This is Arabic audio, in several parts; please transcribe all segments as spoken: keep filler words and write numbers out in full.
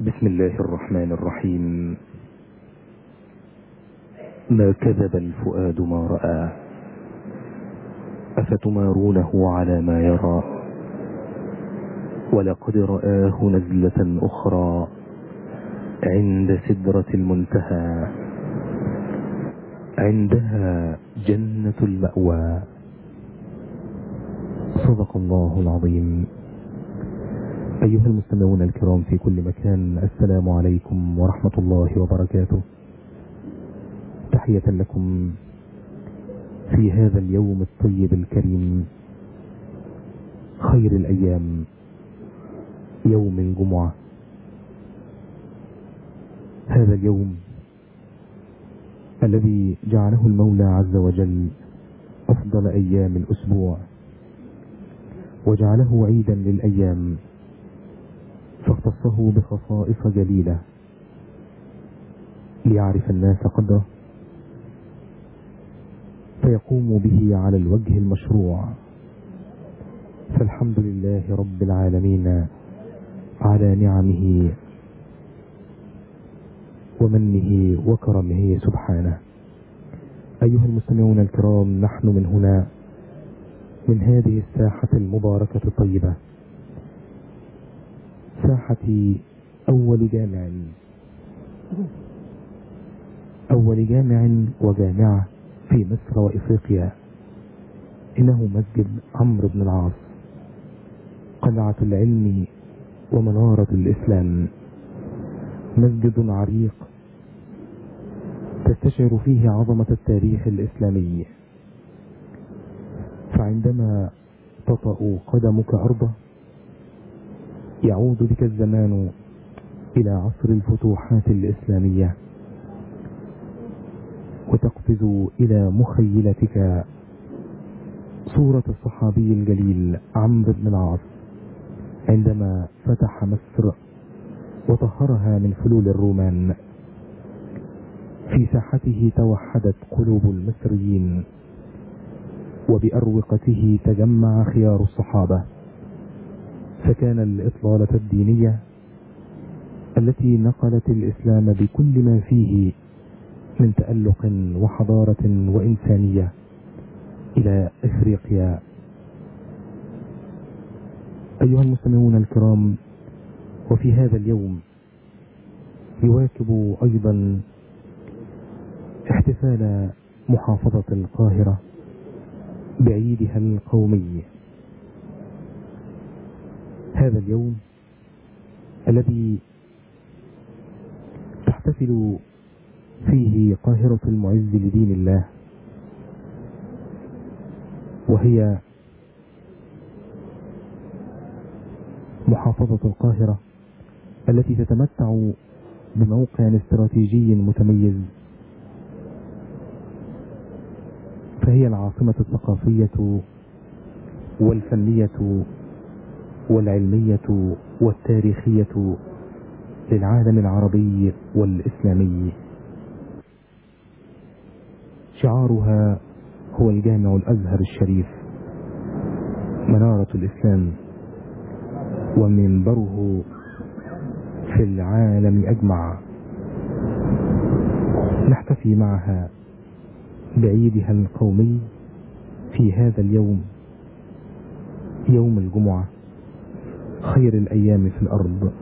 بسم الله الرحمن الرحيم. ما كذب الفؤاد ما رأى، أفتمارونه على ما يرى، ولقد رآه نزلة أخرى عند سدرة المنتهى، عندها جنة المأوى. صدق الله العظيم. أيها المستمعون الكرام في كل مكان، السلام عليكم ورحمة الله وبركاته. تحية لكم في هذا اليوم الطيب الكريم، خير الأيام، يوم الجمعة. هذا اليوم الذي جعله المولى عز وجل أفضل أيام الأسبوع، وجعله عيدا للأيام، فاختصه بخصائص جليلة ليعرف الناس قدره، فيقوم به على الوجه المشروع. فالحمد لله رب العالمين على نعمه ومنه وكرمه سبحانه. أيها المستمعون الكرام، نحن من هنا، من هذه الساحة المباركة الطيبة، ساحة أول جامع أول جامع وجامعة في مصر وإفريقيا، إنه مسجد عمرو بن العاص، قلعة العلم ومنارة الإسلام. مسجد عريق تستشعر فيه عظمة التاريخ الإسلامي، فعندما تطأ قدمك أرضه يعود بك الزمان إلى عصر الفتوحات الإسلامية، وتقفز إلى مخيلتك صورة الصحابي الجليل عمرو بن العاص عندما فتح مصر وطهرها من فلول الرومان. في ساحته توحدت قلوب المصريين، وبأروقته تجمع خيار الصحابة، فكان الإطلالة الدينية التي نقلت الإسلام بكل ما فيه من تألق وحضارة وإنسانية إلى إفريقيا. أيها المستمعون الكرام، وفي هذا اليوم يواكب أيضا احتفال محافظة القاهرة بعيدها القومي. هذا اليوم الذي تحتفل فيه قاهرة المعز لدين الله، وهي محافظة القاهرة التي تتمتع بموقع استراتيجي متميز، فهي العاصمة الثقافية والفنية والعلمية والتاريخية للعالم العربي والإسلامي. شعارها هو الجامع الأزهر الشريف، منارة الإسلام، ومنبره في العالم أجمع. نحتفي معها بعيدها القومي في هذا اليوم، يوم الجمعة، خير الأيام في الأرض.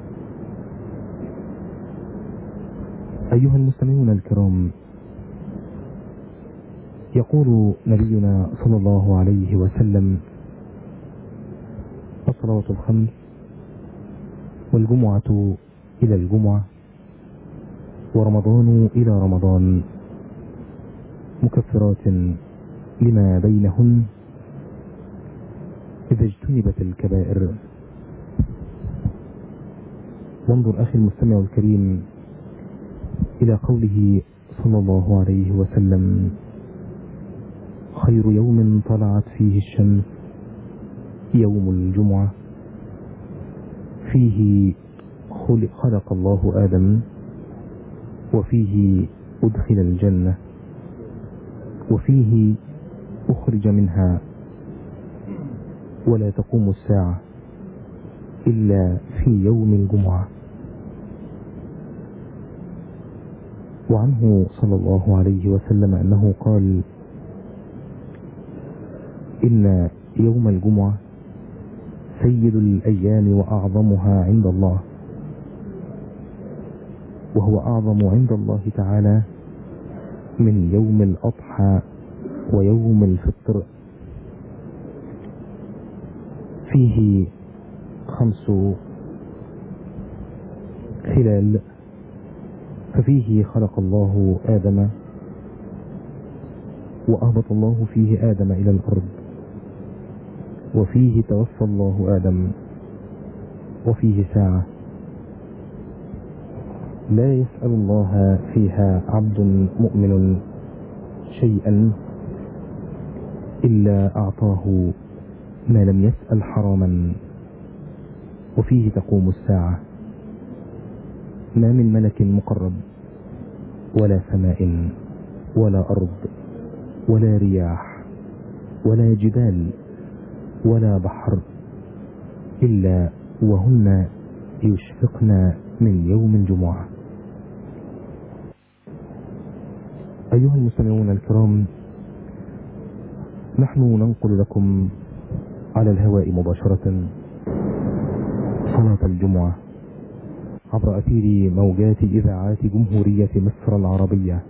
أيها المستمعون الكرام، يقول نبينا صلى الله عليه وسلم: الصلوات الخمس والجمعة إلى الجمعة ورمضان إلى رمضان مكفرات لما بينهن إذا اجتنبت الكبائر. وانظر أخي المستمع الكريم إلى قوله صلى الله عليه وسلم: خير يوم طلعت فيه الشمس يوم الجمعة، فيه خلق الله آدم، وفيه أدخل الجنة، وفيه أخرج منها، ولا تقوم الساعة إلا في يوم الجمعة. وعنه صلى الله عليه وسلم أنه قال: إن يوم الجمعة سيد الأيام وأعظمها عند الله، وهو أعظم عند الله تعالى من يوم الأضحى ويوم الفطر. فيه خمس خلال، ففيه خلق الله آدم وأهبط الله فيه آدم إلى الأرض، وفيه توفى الله آدم، وفيه ساعة لا يسأل الله فيها عبد مؤمن شيئا إلا أعطاه ما لم يسأل حراما، وفيه تقوم الساعة. ما من ملك مقرب ولا سماء ولا أرض ولا رياح ولا جبال ولا بحر إلا وهن يشفقن من يوم الجمعة. أيها المستمعون الكرام، نحن ننقل لكم على الهواء مباشرة صلاة الجمعة عبر أثير موجات إذاعات جمهورية مصر العربية،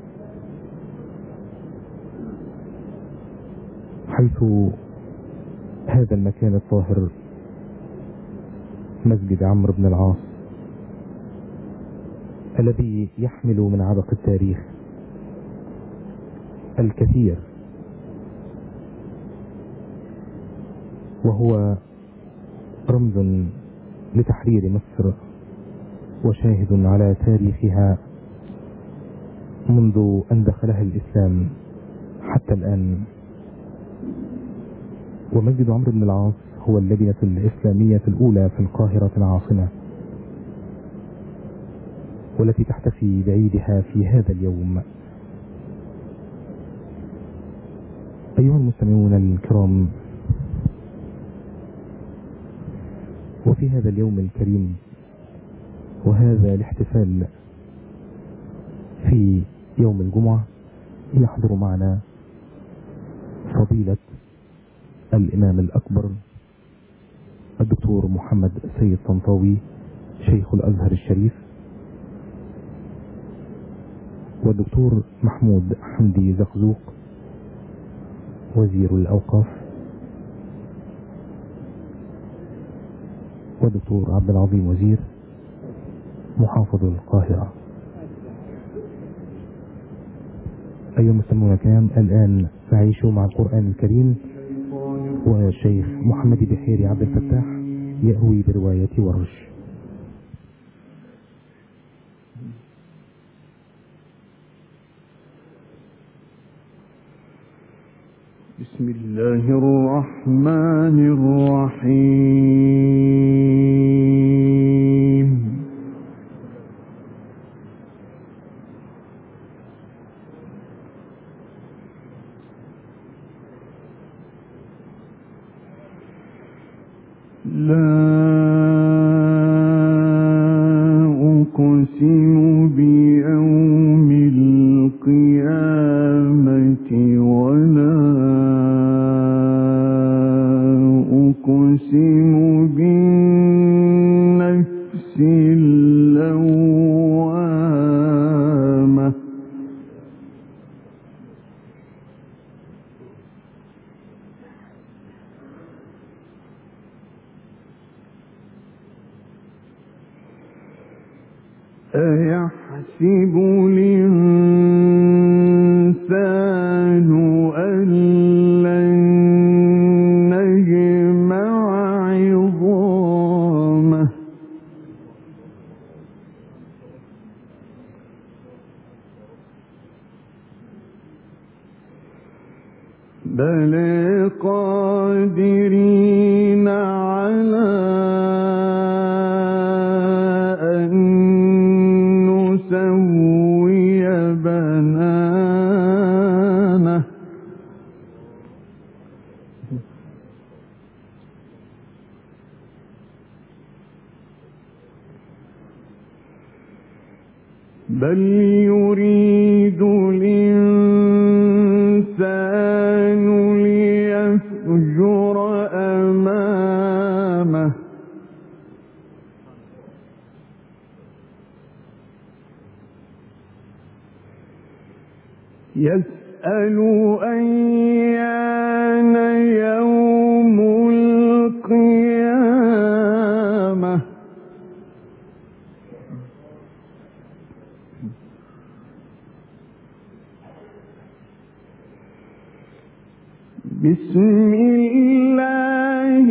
حيث هذا المكان الطاهر مسجد عمرو بن العاص الذي يحمل من عبق التاريخ الكثير، وهو رمز لتحرير مصر وشاهد على تاريخها منذ أن دخلها الإسلام حتى الآن. ومسجد عمرو بن العاص هو اللبنة الإسلامية الأولى في القاهرة العاصمة، والتي تحتفي بعيدها في هذا اليوم. أيها المستمعون الكرام، وفي هذا اليوم الكريم وهذا الاحتفال في يوم الجمعة يحضر معنا فضيلة الإمام الأكبر الدكتور محمد سيد طنطاوي شيخ الأزهر الشريف، والدكتور محمود حمدي زقزوق وزير الأوقاف، والدكتور عبد العظيم وزير محافظ القاهرة. أيها المستمعون الكرام، الآن نعيش مع القرآن الكريم والشيخ محمد بحيري عبد الفتاح يأوي برواية ورش. بسم الله الرحمن الرحيم. لا أقسم بيوم القيامة ولا أقسم بالنفس اللوامة. أيحسب الإنسان أن لن نجمع عظامه. بلى قادرين على أن نسوي بنانه. بل يريد الإنسان ليفجر أمامه يسأل أيان يوم القيامة بسم الله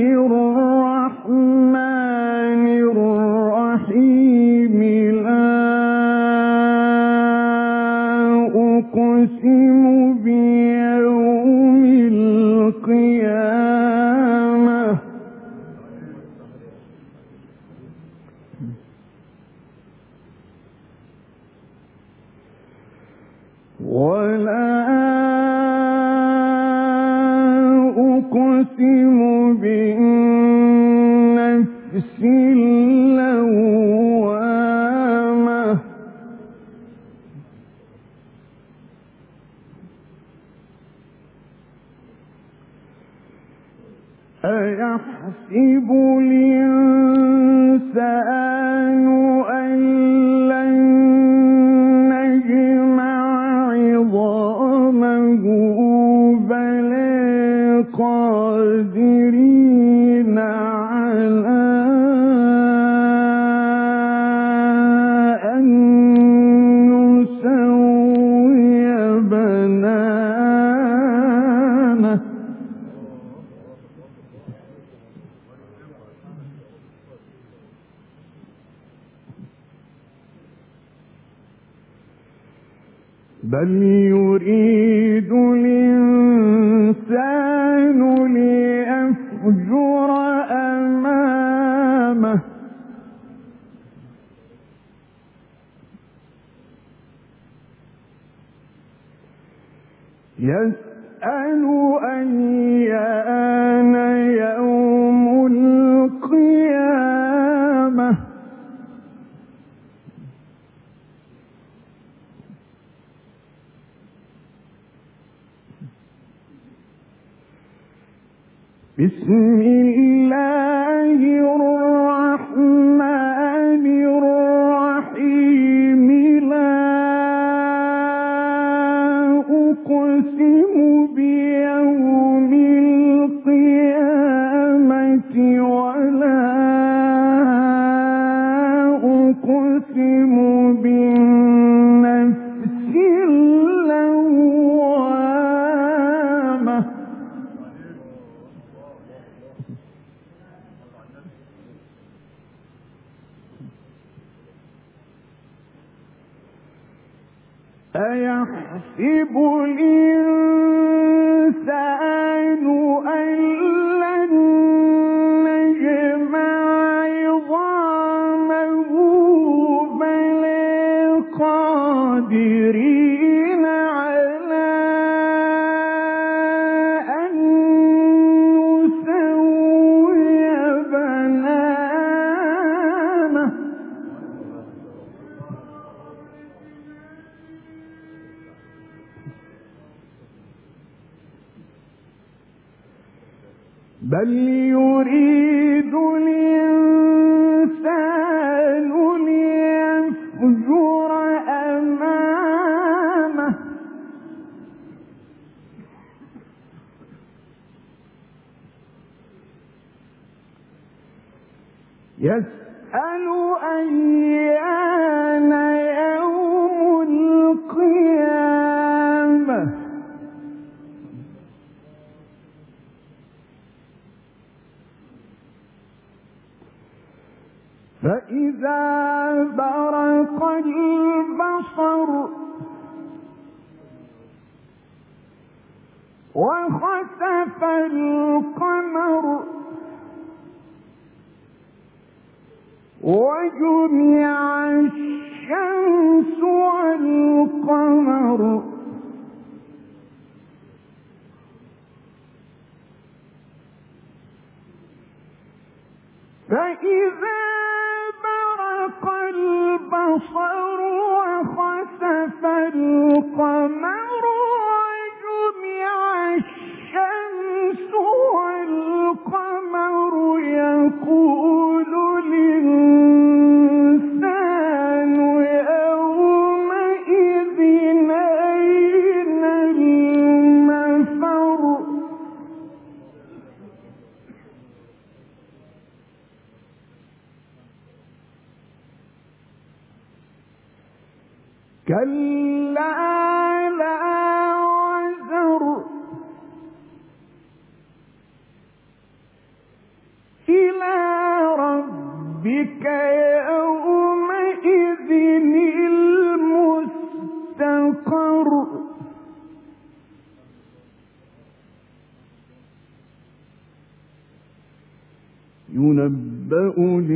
الرحمن الرحيم لا أقسم بيوم القيامة ولا أقسم بالنفس اللوامة أيحسب الإنسان أن لن نجمع عظامه بلى قادرين على أن نسوي بنانه بل يريد الإنسان ليفجر أمامه يسأل أيان يوم القيامة بسم الله الرحمن الرحيم لا أقسم بيوم القيامة ولا أقسم بالنفس اللوامة أيحسب الإنسان أن لن نجمع عظامه بلى قادرين على أن نسوي بنانه بل يريد الإنسان ليفجر أمامه يسأل أيان يوم القيامة فإذا برق البصر وخسف القمر وجمع الشمس والقمر فإذا برق البصر وخسف القمر وجمع الشمس والقمر يقول الإنسان يومئذ أين المفر كلا لا وزر إلى ربك يومئذ المستقر ينبأ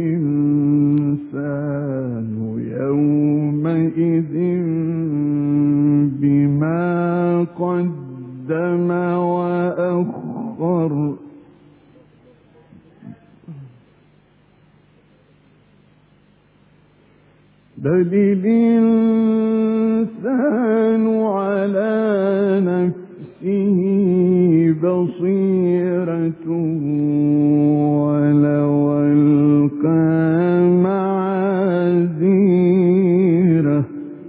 الإنسان يومئذ بما قدم وأخر بل الإنسان على نفسه بصيرة ولو ألقى معاذيره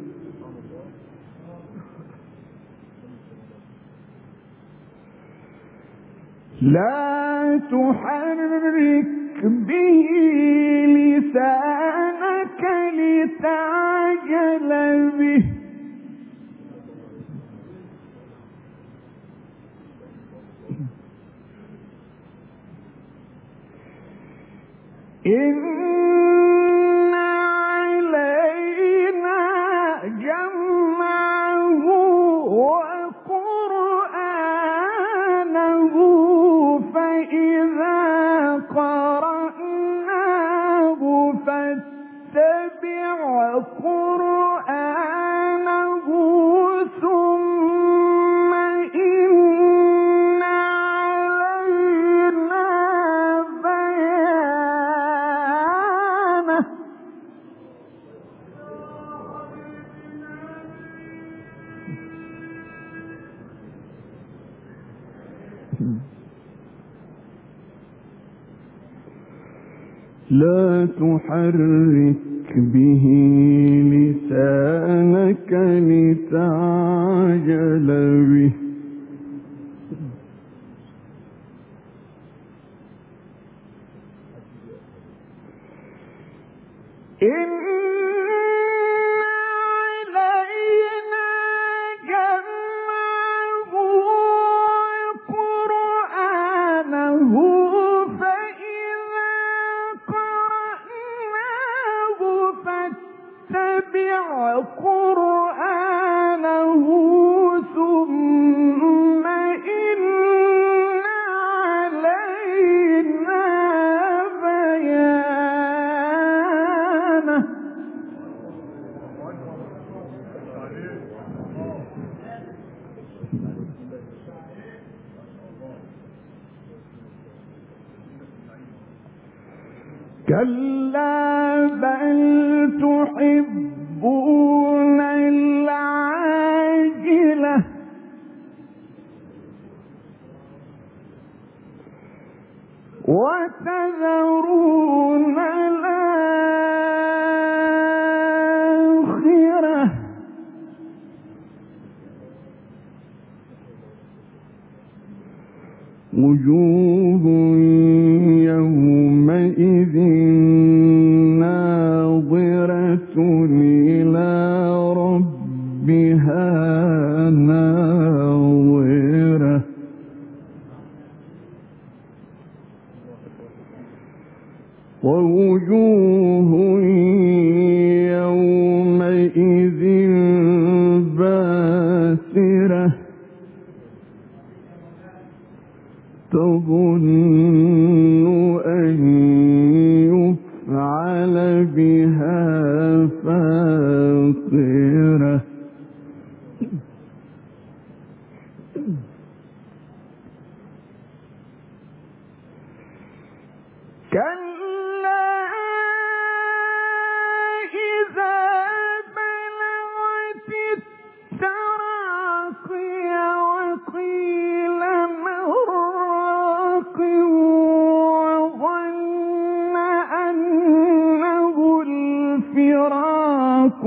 لا تحرك به لسانك لتعجل به إن علينا جمعه وقرآنه فإذا قرأناه فاتبع قرآنه ثم إن علينا بيانه لا تحرك به لسانك لتعجل به إن علينا جمعه وقرآنه فإذا قرأناه فاتبع قرآنه ثم إن علينا بيانه كلا بل تحبون العاجلة وتذرون الآخرة وجوه يومئذ ناظرة إلى ربها ناظرة ووجوه يومئذ باسرة تظن أن يفعل بها فاقرة كلا إذا بلغت التراقي الساق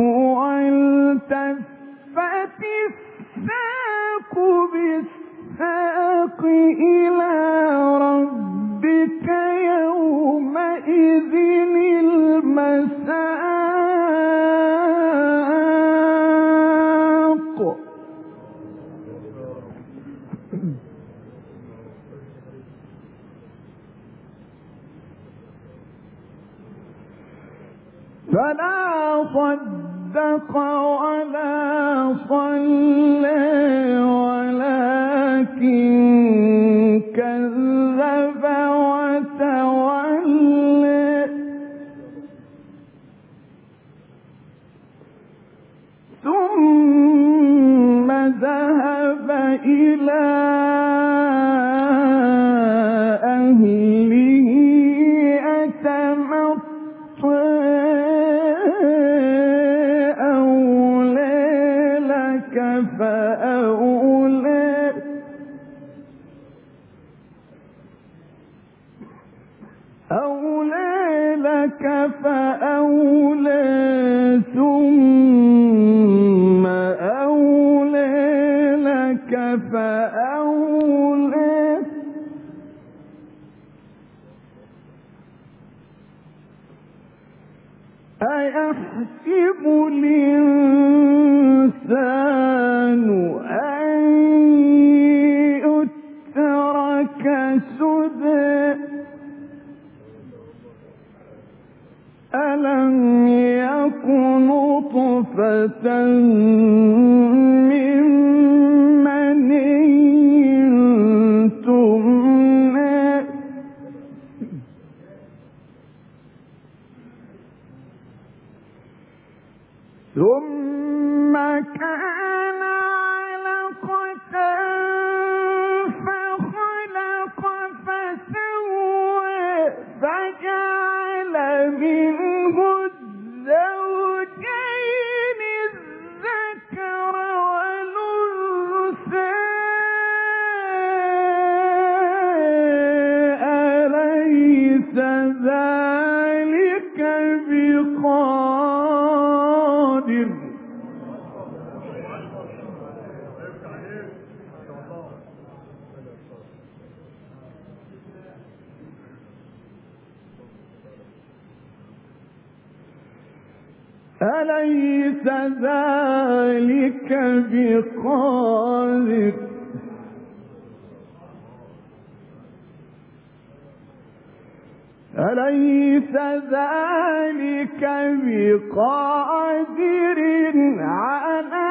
والتفت الساق بالساق إلى ربك يومئذ المساق. فلا صدق ولا صلى ولكن كذب وتولى ثم ذهب إلى أهله يتمطى. فأولى أولى لك فأولى ثم أولى لك فأولى. أيحسب الإنسان أن يترك سدى ألم يكن نطفة من مني تمنى ثم كان علقة فخلق فسوى فجعل منه الزوجين الذكر والأنثى. أليس ذلك بقادر أليس ذلك بقادر أليس ذلك بقادر على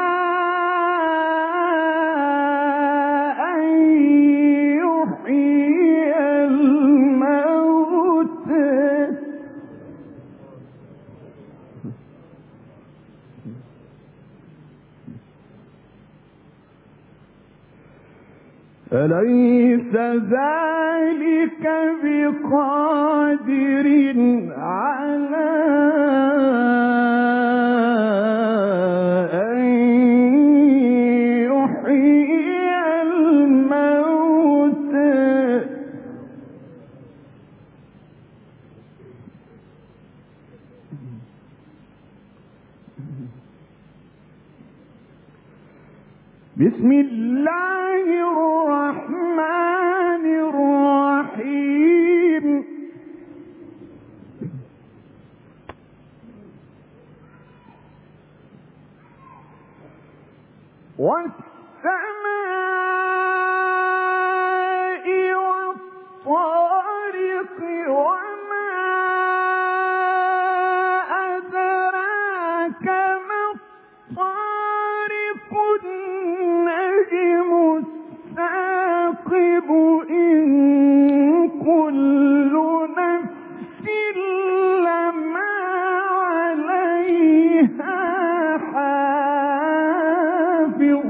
أن يحيي الموتى. أليس ذلك بقادر على أن يحيي الموتى. بسم الله الرحمن الرحيم. والسماء والطارق وما أدراك ما الطارق النجم الثاقب إن كل نفس لما عليها حافظ.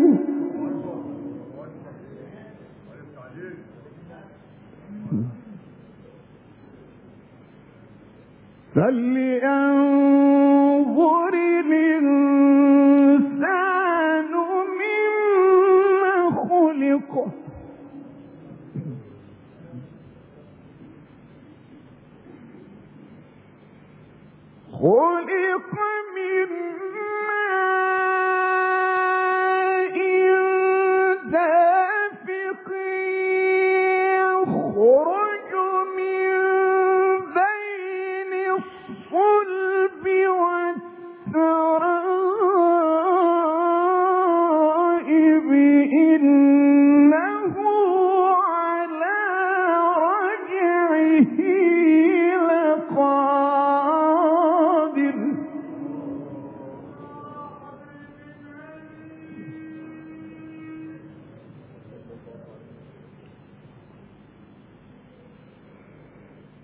فلينظر الإنسان مما خلق. خلق من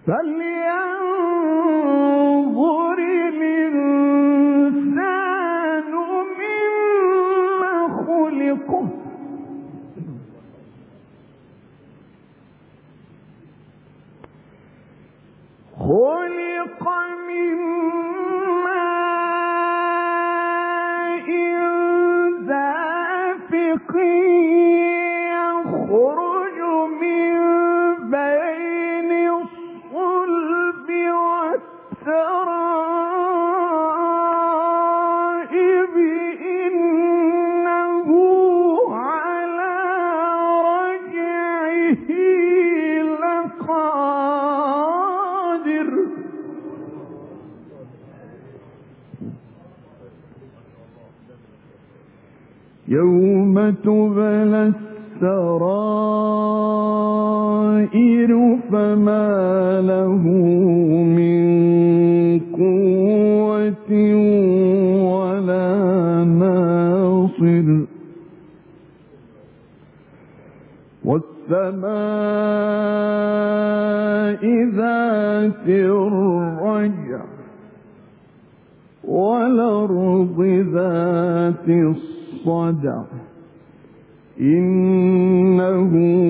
فلينظر الإنسان مما خلق خلق من ماء دافق يخرج من بين الصلب والترائب إنه على رجعه لقادر يوم تبلى السرائر فما له من قوة ولا ناصر والسماء ذات الرجع والأرض ذات الصدع إنه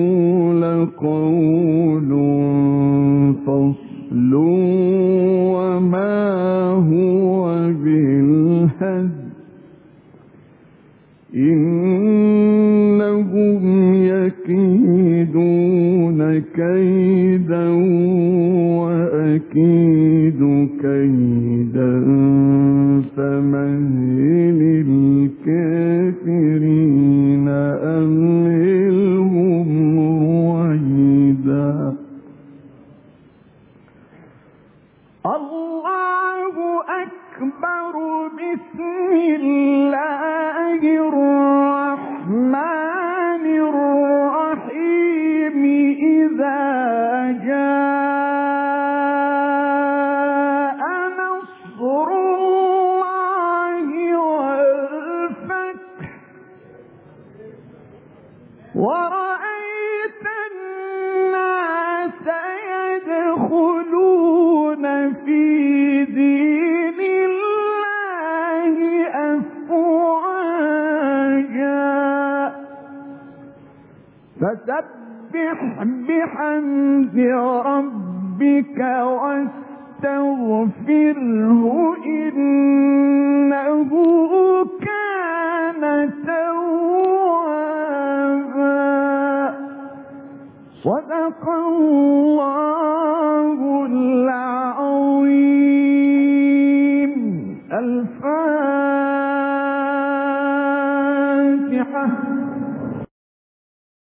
لقول فصل وما هو بالهزل إنهم يكيدون كيدا وأكيد كيدا فمهل الكافرين أمهلهم رويدا. الله أكبر. بسم الله الرحمن الرحيم. إذا جاء نصر الله والفتح ورأيت الناس يدخلون في دين الله أفواجا فسبح بحمد ربك واستغفره إنه كان توابا. صدق الله العظيم. الفاتحة.